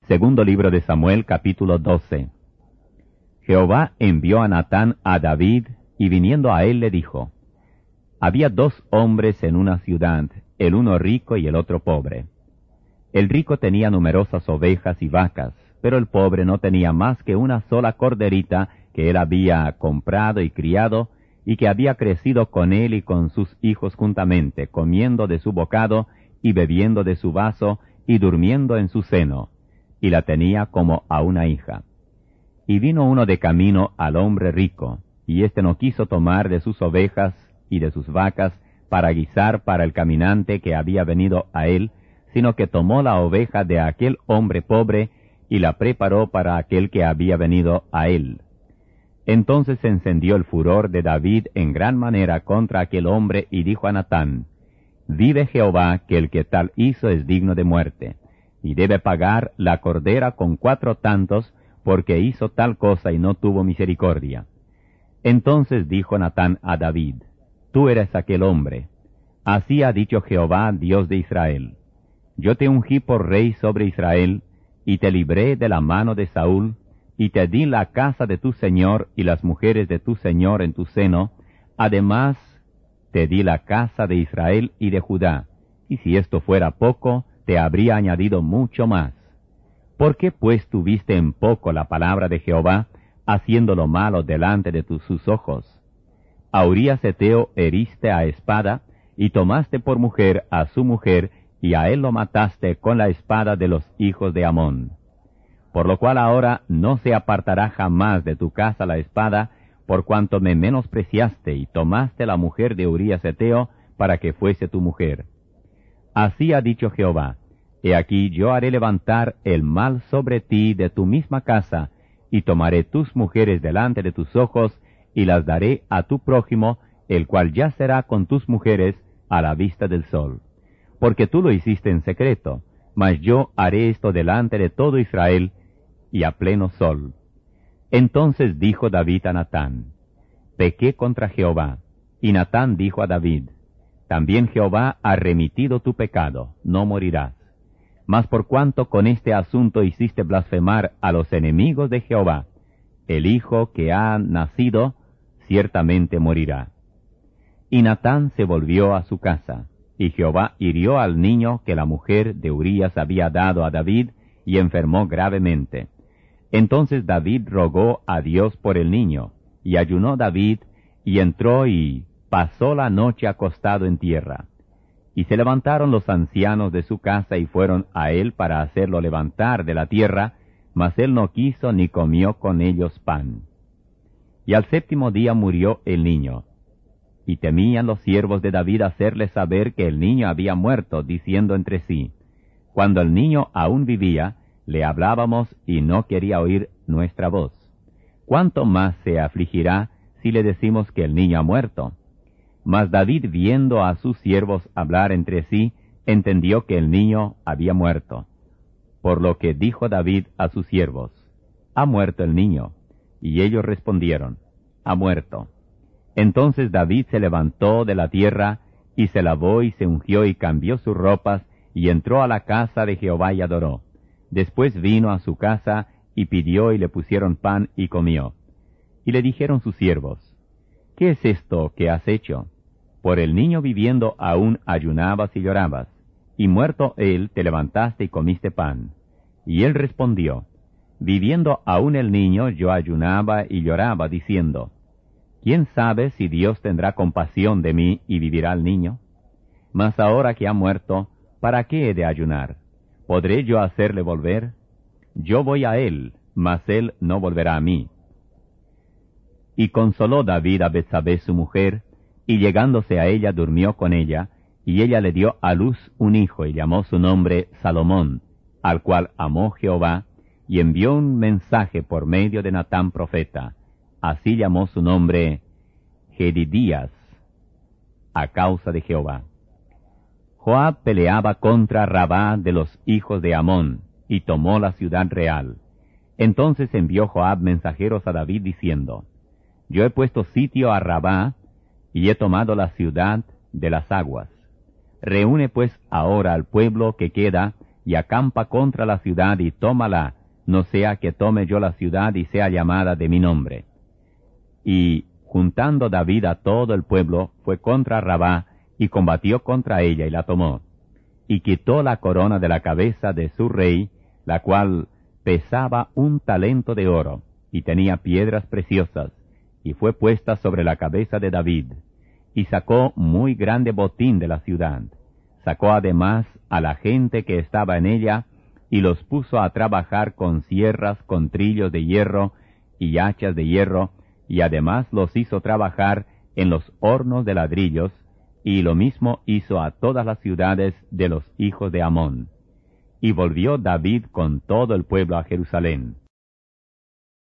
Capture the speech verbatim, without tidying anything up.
Segundo libro de Samuel, capítulo doce. Jehová envió a Natán a David, y viniendo a él le dijo: Había dos hombres en una ciudad, el uno rico y el otro pobre. El rico tenía numerosas ovejas y vacas, pero el pobre no tenía más que una sola corderita que él había comprado y criado, y que había crecido con él y con sus hijos juntamente, comiendo de su bocado y bebiendo de su vaso y durmiendo en su seno, y la tenía como a una hija. Y vino uno de camino al hombre rico, y éste no quiso tomar de sus ovejas y de sus vacas para guisar para el caminante que había venido a él, sino que tomó la oveja de aquel hombre pobre y la preparó para aquel que había venido a él. Entonces se encendió el furor de David en gran manera contra aquel hombre, y dijo a Natán: Vive Jehová, que el que tal hizo es digno de muerte, y debe pagar la cordera con cuatro tantos, porque hizo tal cosa y no tuvo misericordia. Entonces dijo Natán a David: Tú eres aquel hombre. Así ha dicho Jehová, Dios de Israel: Yo te ungí por rey sobre Israel, y te libré de la mano de Saúl, y te di la casa de tu señor y las mujeres de tu señor en tu seno. Además, te di la casa de Israel y de Judá, y si esto fuera poco, te habría añadido mucho más. ¿Por qué pues tuviste en poco la palabra de Jehová, haciendo lo malo delante de tus, sus ojos? A Urías Heteo heriste a espada, y tomaste por mujer a su mujer, y a él lo mataste con la espada de los hijos de Amón. Por lo cual ahora no se apartará jamás de tu casa la espada, por cuanto me menospreciaste y tomaste la mujer de Urías Heteo para que fuese tu mujer. Así ha dicho Jehová: He aquí yo haré levantar el mal sobre ti de tu misma casa, y tomaré tus mujeres delante de tus ojos, y las daré a tu prójimo, el cual ya será con tus mujeres a la vista del sol. Porque tú lo hiciste en secreto, mas yo haré esto delante de todo Israel, y a pleno sol. Entonces dijo David a Natán: Pequé contra Jehová. Y Natán dijo a David: También Jehová ha remitido tu pecado, no morirás. Mas por cuanto con este asunto hiciste blasfemar a los enemigos de Jehová, el hijo que ha nacido ciertamente morirá. Y Natán se volvió a su casa, y Jehová hirió al niño que la mujer de Urías había dado a David, y enfermó gravemente. Entonces David rogó a Dios por el niño, y ayunó David, y entró y pasó la noche acostado en tierra. Y se levantaron los ancianos de su casa y fueron a él para hacerlo levantar de la tierra, mas él no quiso ni comió con ellos pan. Y al séptimo día murió el niño. Y temían los siervos de David hacerle saber que el niño había muerto, diciendo entre sí: Cuando el niño aún vivía, le hablábamos y no quería oír nuestra voz. ¿Cuánto más se afligirá si le decimos que el niño ha muerto? Mas David, viendo a sus siervos hablar entre sí, entendió que el niño había muerto. Por lo que dijo David a sus siervos: ¿Ha muerto el niño? Y ellos respondieron: Ha muerto. Entonces David se levantó de la tierra, y se lavó y se ungió y cambió sus ropas, y entró a la casa de Jehová y adoró. Después vino a su casa, y pidió y le pusieron pan y comió. Y le dijeron sus siervos: ¿Qué es esto que has hecho? Por el niño viviendo aún ayunabas y llorabas, y muerto él te levantaste y comiste pan. Y él respondió: Viviendo aún el niño yo ayunaba y lloraba, diciendo: ¿Quién sabe si Dios tendrá compasión de mí y vivirá el niño? Mas ahora que ha muerto, ¿para qué he de ayunar? ¿Podré yo hacerle volver? Yo voy a él, mas él no volverá a mí. Y consoló David a Betsabé su mujer, y llegándose a ella durmió con ella, y ella le dio a luz un hijo, y llamó su nombre Salomón, al cual amó Jehová, y envió un mensaje por medio de Natán profeta. Así llamó su nombre Jedidías, a causa de Jehová. Joab peleaba contra Rabá de los hijos de Amón, y tomó la ciudad real. Entonces envió Joab mensajeros a David, diciendo: Yo he puesto sitio a Rabá, y he tomado la ciudad de las aguas. Reúne pues ahora al pueblo que queda, y acampa contra la ciudad y tómala, no sea que tome yo la ciudad y sea llamada de mi nombre. Y, juntando David a todo el pueblo, fue contra Rabá, y combatió contra ella y la tomó. Y quitó la corona de la cabeza de su rey, la cual pesaba un talento de oro, y tenía piedras preciosas, y fue puesta sobre la cabeza de David, y sacó muy grande botín de la ciudad. Sacó además a la gente que estaba en ella, y los puso a trabajar con sierras, con trillos de hierro, y hachas de hierro, y además los hizo trabajar en los hornos de ladrillos, y lo mismo hizo a todas las ciudades de los hijos de Amón. Y volvió David con todo el pueblo a Jerusalén.